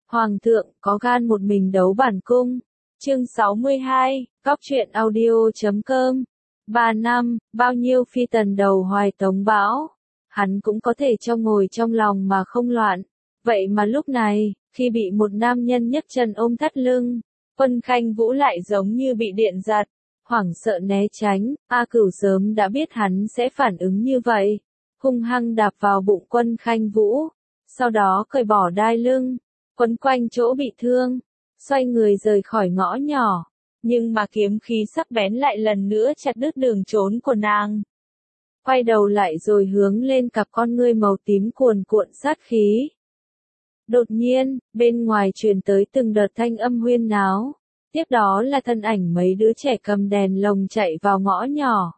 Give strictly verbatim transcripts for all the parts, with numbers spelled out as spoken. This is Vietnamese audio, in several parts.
Hoàng thượng có gan một mình đấu bản cung. Chương sáu mươi hai, Cóc truyện audio chấm com. Ba năm, bao nhiêu phi tần đầu hoài tống bão. Hắn cũng có thể cho ngồi trong lòng mà không loạn. Vậy mà lúc này, khi bị một nam nhân nhấc chân ôm thắt lưng, Quân Khanh Vũ lại giống như bị điện giật, hoảng sợ né tránh. A Cửu sớm đã biết hắn sẽ phản ứng như vậy, hung hăng đạp vào bụng Quân Khanh Vũ, sau đó cởi bỏ đai lưng, quấn quanh chỗ bị thương, xoay người rời khỏi ngõ nhỏ, nhưng mà kiếm khí sắc bén lại lần nữa chặt đứt đường trốn của nàng. Quay đầu lại rồi hướng lên cặp con ngươi màu tím cuồn cuộn sát khí. Đột nhiên, bên ngoài truyền tới từng đợt thanh âm huyên náo, tiếp đó là thân ảnh mấy đứa trẻ cầm đèn lồng chạy vào ngõ nhỏ.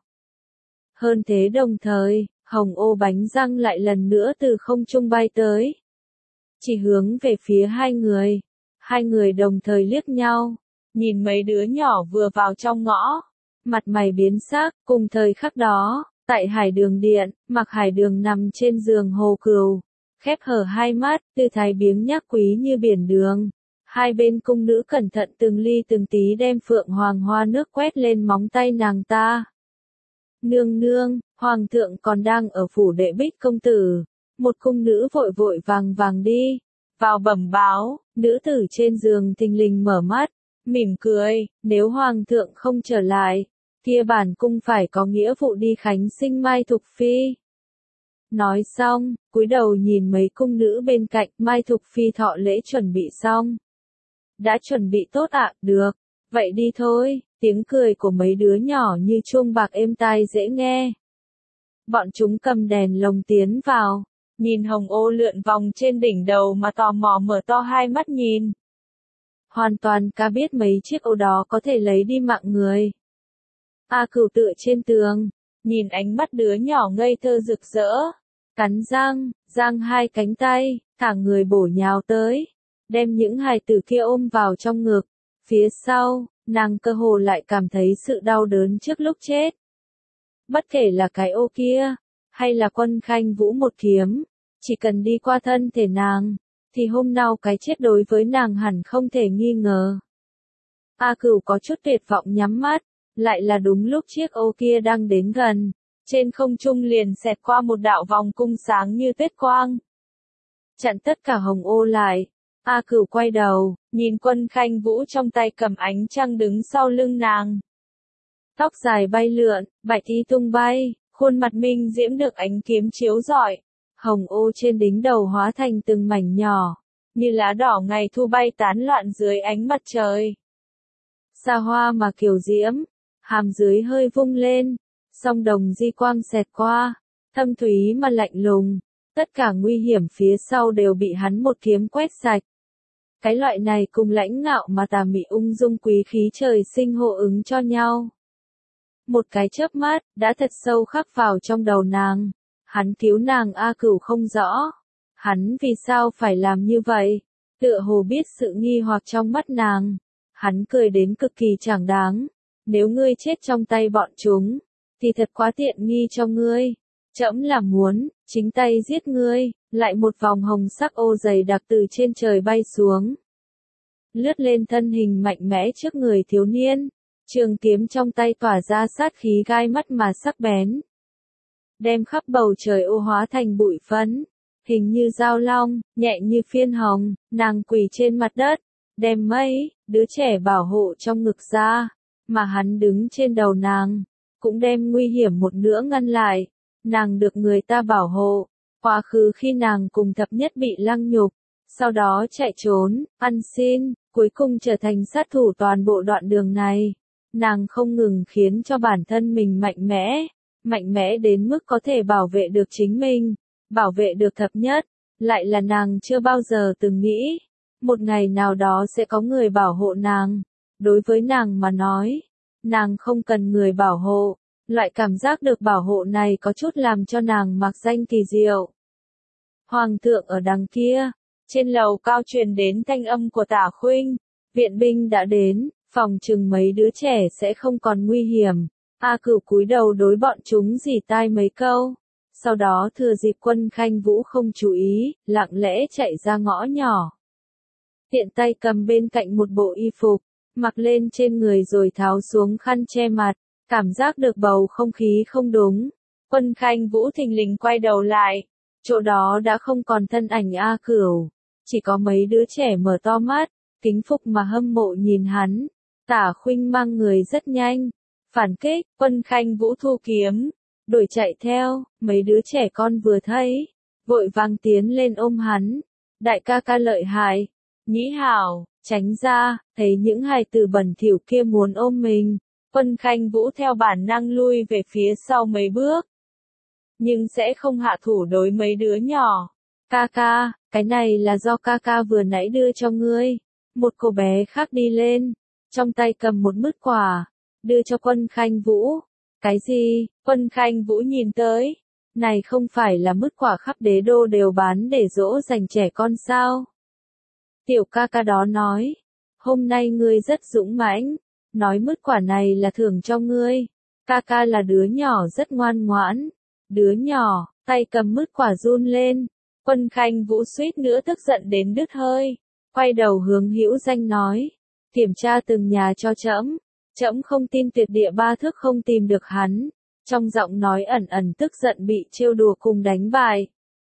Hơn thế đồng thời, hồng ô bánh răng lại lần nữa từ không trung bay tới, chỉ hướng về phía hai người. Hai người đồng thời liếc nhau, nhìn mấy đứa nhỏ vừa vào trong ngõ, mặt mày biến sắc. Cùng thời khắc đó, tại Hải Đường Điện, Mặc Hải Đường nằm trên giường hồ cừu, khép hở hai mắt, tư thái biếng nhác quý như biển đường. Hai bên cung nữ cẩn thận từng ly từng tí đem phượng hoàng hoa nước quét lên móng tay nàng ta. Nương nương, hoàng thượng còn đang ở phủ đệ Bích công tử. Một cung nữ vội vội vàng vàng đi vào bẩm báo. Nữ tử trên giường thình lình mở mắt, mỉm cười, nếu hoàng thượng không trở lại, kia bản cung phải có nghĩa vụ đi khánh sinh Mai Thục Phi. Nói xong, cúi đầu nhìn mấy cung nữ bên cạnh. Mai Thục Phi thọ lễ chuẩn bị xong. Đã chuẩn bị tốt ạ, à? Được, vậy đi thôi. Tiếng cười của mấy đứa nhỏ như chuông bạc êm tai dễ nghe. Bọn chúng cầm đèn lồng tiến vào, nhìn hồng ô lượn vòng trên đỉnh đầu mà tò mò mở to hai mắt nhìn. Hoàn toàn cá biết mấy chiếc ô đó có thể lấy đi mạng người. A Cửu tựa trên tường, nhìn ánh mắt đứa nhỏ ngây thơ rực rỡ, cắn răng, giang hai cánh tay, thả người bổ nhào tới, đem những hài tử kia ôm vào trong ngực. Phía sau, nàng cơ hồ lại cảm thấy sự đau đớn trước lúc chết. Bất kể là cái ô kia, hay là Quân Khanh Vũ một kiếm, chỉ cần đi qua thân thể nàng, thì hôm nào cái chết đối với nàng hẳn không thể nghi ngờ. A Cửu có chút tuyệt vọng nhắm mắt, lại là đúng lúc chiếc ô kia đang đến gần, trên không trung liền xẹt qua một đạo vòng cung sáng như tuyết quang, chặn tất cả hồng ô lại. A Cửu quay đầu, nhìn Quân Khanh Vũ trong tay cầm ánh trăng đứng sau lưng nàng. Tóc dài bay lượn, bạch y tung bay, khuôn mặt minh diễm được ánh kiếm chiếu rọi. Hồng ô trên đính đầu hóa thành từng mảnh nhỏ, như lá đỏ ngày thu bay tán loạn dưới ánh mặt trời. Xa hoa mà kiều diễm, hàm dưới hơi vung lên, song đồng di quang xẹt qua, thâm thúy mà lạnh lùng. Tất cả nguy hiểm phía sau đều bị hắn một kiếm quét sạch. Cái loại này cùng lãnh ngạo mà tà mị ung dung quý khí trời sinh hộ ứng cho nhau. Một cái chớp mắt, đã thật sâu khắc vào trong đầu nàng. Hắn cứu nàng. A Cửu không rõ, hắn vì sao phải làm như vậy, tựa hồ biết sự nghi hoặc trong mắt nàng. Hắn cười đến cực kỳ chẳng đáng, nếu ngươi chết trong tay bọn chúng, thì thật quá tiện nghi cho ngươi. Trẫm là muốn, chính tay giết ngươi. Lại một vòng hồng sắc ô dày đặc từ trên trời bay xuống, lướt lên thân hình mạnh mẽ trước người thiếu niên. Trường kiếm trong tay tỏa ra sát khí gai mắt mà sắc bén, đem khắp bầu trời ô hóa thành bụi phấn, hình như dao long, nhẹ như phiên hồng. Nàng quỳ trên mặt đất, đem mấy đứa trẻ bảo hộ trong ngực ra, mà hắn đứng trên đầu nàng, cũng đem nguy hiểm một nữa ngăn lại. Nàng được người ta bảo hộ, quá khứ khi nàng cùng thập nhất bị lăng nhục, sau đó chạy trốn, ăn xin, cuối cùng trở thành sát thủ toàn bộ đoạn đường này. Nàng không ngừng khiến cho bản thân mình mạnh mẽ, mạnh mẽ đến mức có thể bảo vệ được chính mình, bảo vệ được thập nhất. Lại là nàng chưa bao giờ từng nghĩ, một ngày nào đó sẽ có người bảo hộ nàng. Đối với nàng mà nói, nàng không cần người bảo hộ. Loại cảm giác được bảo hộ này có chút làm cho nàng mạc danh kỳ diệu. Hoàng thượng ở đằng kia, trên lầu cao truyền đến thanh âm của Tả Khuynh, viện binh đã đến, phòng chừng mấy đứa trẻ sẽ không còn nguy hiểm. A Cửu cúi đầu đối bọn chúng rỉ tai mấy câu, sau đó thừa dịp Quân Khanh Vũ không chú ý, lặng lẽ chạy ra ngõ nhỏ. tiện tay cầm bên cạnh một bộ y phục, mặc lên trên người rồi tháo xuống khăn che mặt, cảm giác được bầu không khí không đúng. Quân Khanh Vũ thình lình quay đầu lại, chỗ đó đã không còn thân ảnh A Cửu, chỉ có mấy đứa trẻ mở to mắt, kính phục mà hâm mộ nhìn hắn. Tả Khuynh mang người rất nhanh, phản kích, Quân Khanh Vũ thu kiếm, đuổi chạy theo, mấy đứa trẻ con vừa thấy, vội vàng tiến lên ôm hắn. Đại ca ca lợi hại, Nhĩ Hảo, tránh ra, thấy những hài tử bẩn thỉu kia muốn ôm mình, Quân Khanh Vũ theo bản năng lui về phía sau mấy bước. Nhưng sẽ không hạ thủ đối mấy đứa nhỏ. Ca ca, cái này là do ca ca vừa nãy đưa cho ngươi. Một cô bé khác đi lên, trong tay cầm một mứt quả, đưa cho Quân Khanh Vũ. Cái gì? Quân Khanh Vũ nhìn tới. Này không phải là mứt quả khắp đế đô đều bán để dỗ dành trẻ con sao? Tiểu ca ca đó nói, hôm nay ngươi rất dũng mãnh, nói mứt quả này là thưởng cho ngươi. Ca ca là đứa nhỏ rất ngoan ngoãn. Đứa nhỏ, tay cầm mứt quả run lên. Quân Khanh Vũ suýt nữa tức giận đến đứt hơi, quay đầu hướng Hữu Danh nói, kiểm tra từng nhà cho trẫm, trẫm không tin tuyệt địa ba thước không tìm được hắn. Trong giọng nói ẩn ẩn tức giận bị trêu đùa cùng đánh bại.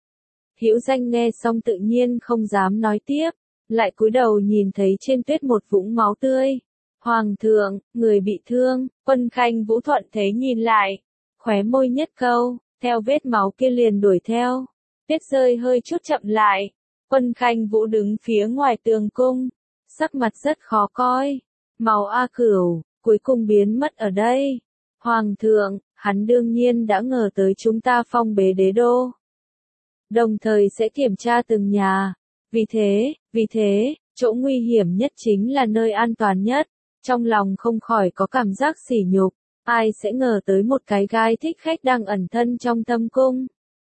Hữu Danh nghe xong tự nhiên không dám nói tiếp, lại cúi đầu nhìn thấy trên tuyết một vũng máu tươi. Hoàng thượng, người bị thương. Quân Khanh Vũ thuận thế nhìn lại, khóe môi nhất câu, theo vết máu kia liền đuổi theo. Tuyết rơi hơi chút chậm lại, Quân Khanh Vũ đứng phía ngoài tường cung, sắc mặt rất khó coi. Máu A Cửu, cuối cùng biến mất ở đây. Hoàng thượng, hắn đương nhiên đã ngờ tới chúng ta phong bế đế đô, đồng thời sẽ kiểm tra từng nhà. Vì thế, vì thế, chỗ nguy hiểm nhất chính là nơi an toàn nhất. Trong lòng không khỏi có cảm giác sỉ nhục, ai sẽ ngờ tới một cái gai thích khách đang ẩn thân trong thâm cung.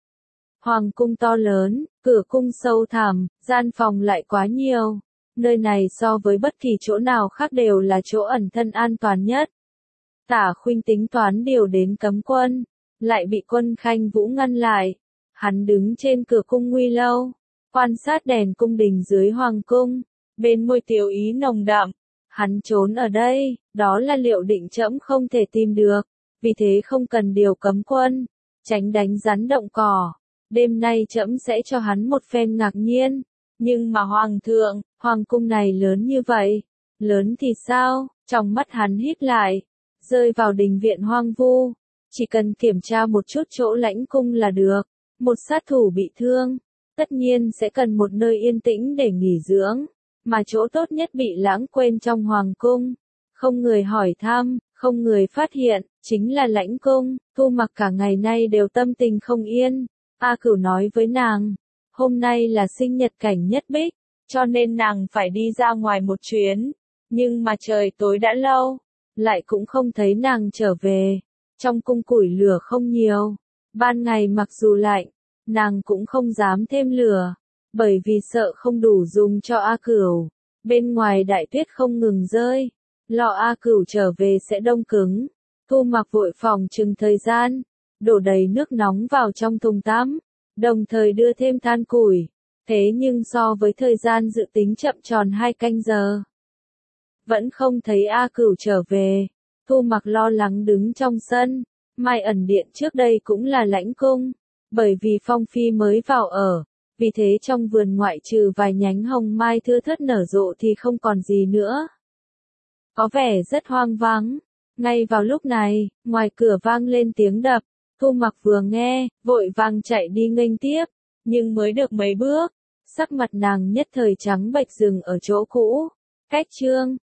Hoàng cung to lớn, cửa cung sâu thẳm, gian phòng lại quá nhiều. Nơi này so với bất kỳ chỗ nào khác đều là chỗ ẩn thân an toàn nhất. Tả Khuynh tính toán điều đến cấm quân, lại bị Quân Khanh Vũ ngăn lại. Hắn đứng trên cửa cung Nguy Lâu, quan sát đèn cung đình dưới hoàng cung, bên môi tiểu ý nồng đậm. Hắn trốn ở đây, đó là liệu định trẫm không thể tìm được, vì thế không cần điều cấm quân, tránh đánh rắn động cỏ. Đêm nay trẫm sẽ cho hắn một phen ngạc nhiên. Nhưng mà hoàng thượng, hoàng cung này lớn như vậy, lớn thì sao? Trong mắt hắn hít lại, rơi vào đình viện hoang vu, chỉ cần kiểm tra một chút chỗ lãnh cung là được. Một sát thủ bị thương, tất nhiên sẽ cần một nơi yên tĩnh để nghỉ dưỡng, mà chỗ tốt nhất bị lãng quên trong hoàng cung. Không người hỏi thăm, không người phát hiện, chính là lãnh cung. Thu Mặc cả ngày nay đều tâm tình không yên. A Cửu nói với nàng, hôm nay là sinh nhật Cảnh Nhất Bích, cho nên nàng phải đi ra ngoài một chuyến. Nhưng mà trời tối đã lâu, lại cũng không thấy nàng trở về. Trong cung củi lửa không nhiều, ban ngày mặc dù lạnh, nàng cũng không dám thêm lửa, bởi vì sợ không đủ dùng cho A Cửu. Bên ngoài đại tuyết không ngừng rơi, lo A Cửu trở về sẽ đông cứng. Thu Mặc vội phòng chừng thời gian, đổ đầy nước nóng vào trong thùng tắm, đồng thời đưa thêm than củi. Thế nhưng so với thời gian dự tính chậm tròn hai canh giờ, vẫn không thấy A Cửu trở về. Thu Mặc lo lắng đứng trong sân. Mai Ẩn Điện trước đây cũng là lãnh cung, bởi vì Phong Phi mới vào ở, vì thế trong vườn ngoại trừ vài nhánh hồng mai thưa thớt nở rộ thì không còn gì nữa. Có vẻ rất hoang vắng. Ngay vào lúc này, ngoài cửa vang lên tiếng đập. Thu Mặc vừa nghe, vội vàng chạy đi nghênh tiếp, nhưng mới được mấy bước, sắc mặt nàng nhất thời trắng bệch dừng ở chỗ cũ. Cách chương